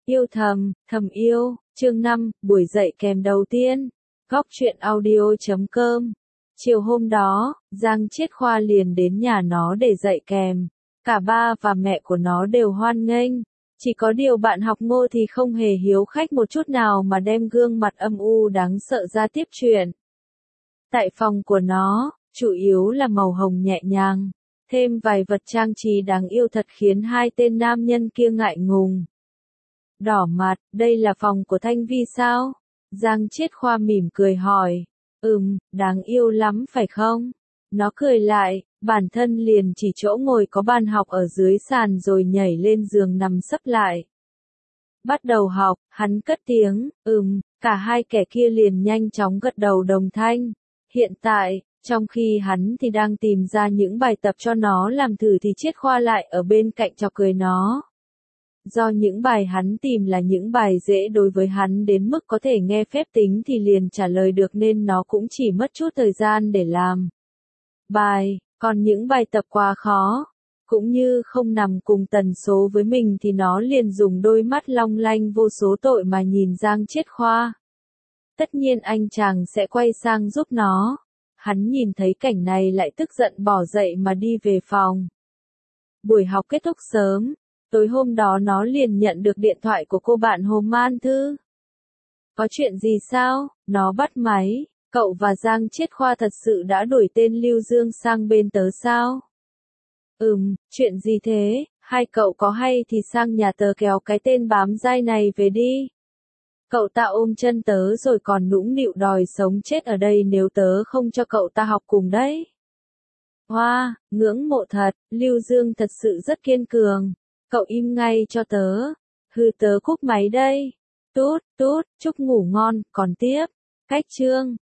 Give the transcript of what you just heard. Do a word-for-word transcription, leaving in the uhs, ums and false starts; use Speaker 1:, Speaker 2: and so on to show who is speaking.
Speaker 1: Yêu thầm, thầm yêu, chương năm, buổi dạy kèm đầu tiên. Góc truyện audio chấm com. Chiều hôm đó, Giang Chiết Khoa liền đến nhà nó để dạy kèm. Cả ba và mẹ của nó đều hoan nghênh. Chỉ có điều bạn học Ngô thì không hề hiếu khách một chút nào mà đem gương mặt âm u đáng sợ ra tiếp chuyện. Tại phòng của nó, chủ yếu là màu hồng nhẹ nhàng. Thêm vài vật trang trí đáng yêu thật khiến hai tên nam nhân kia ngại ngùng. Đỏ mặt, đây là phòng của Thanh Vi sao? Giang Chiết Khoa mỉm cười hỏi. Ừm, đáng yêu lắm phải không? Nó cười lại, bản thân liền chỉ chỗ ngồi có bàn học ở dưới sàn rồi nhảy lên giường nằm sấp lại. Bắt đầu học, hắn cất tiếng, ừm, cả hai kẻ kia liền nhanh chóng gật đầu đồng thanh. Hiện tại, trong khi hắn thì đang tìm ra những bài tập cho nó làm thử thì Chiết Khoa lại ở bên cạnh chọc cười nó. Do những bài hắn tìm là những bài dễ đối với hắn đến mức có thể nghe phép tính thì liền trả lời được nên nó cũng chỉ mất chút thời gian để làm bài, còn những bài tập quá khó, cũng như không nằm cùng tần số với mình thì nó liền dùng đôi mắt long lanh vô số tội mà nhìn Giang Chiết Khoa. Tất nhiên anh chàng sẽ quay sang giúp nó. Hắn nhìn thấy cảnh này lại tức giận bỏ dậy mà đi về phòng. Buổi học kết thúc sớm. Tối hôm đó nó liền nhận được điện thoại của cô bạn Hồ Man Thư. Có chuyện gì sao? Nó bắt máy. Cậu và Giang Chiết Khoa thật sự đã đổi tên Lưu Dương sang bên tớ sao? Ừm, chuyện gì thế? Hai cậu có hay thì sang nhà tớ kéo cái tên bám dai này về đi. Cậu ta ôm chân tớ rồi còn nũng nịu đòi sống chết ở đây nếu tớ không cho cậu ta học cùng đấy. Hoa, wow, ngưỡng mộ thật, Lưu Dương thật sự rất kiên cường. Cậu im ngay cho tớ. Hừ tớ cúp máy đây. Tút, tút, chúc ngủ ngon, còn tiếp. Cách chương.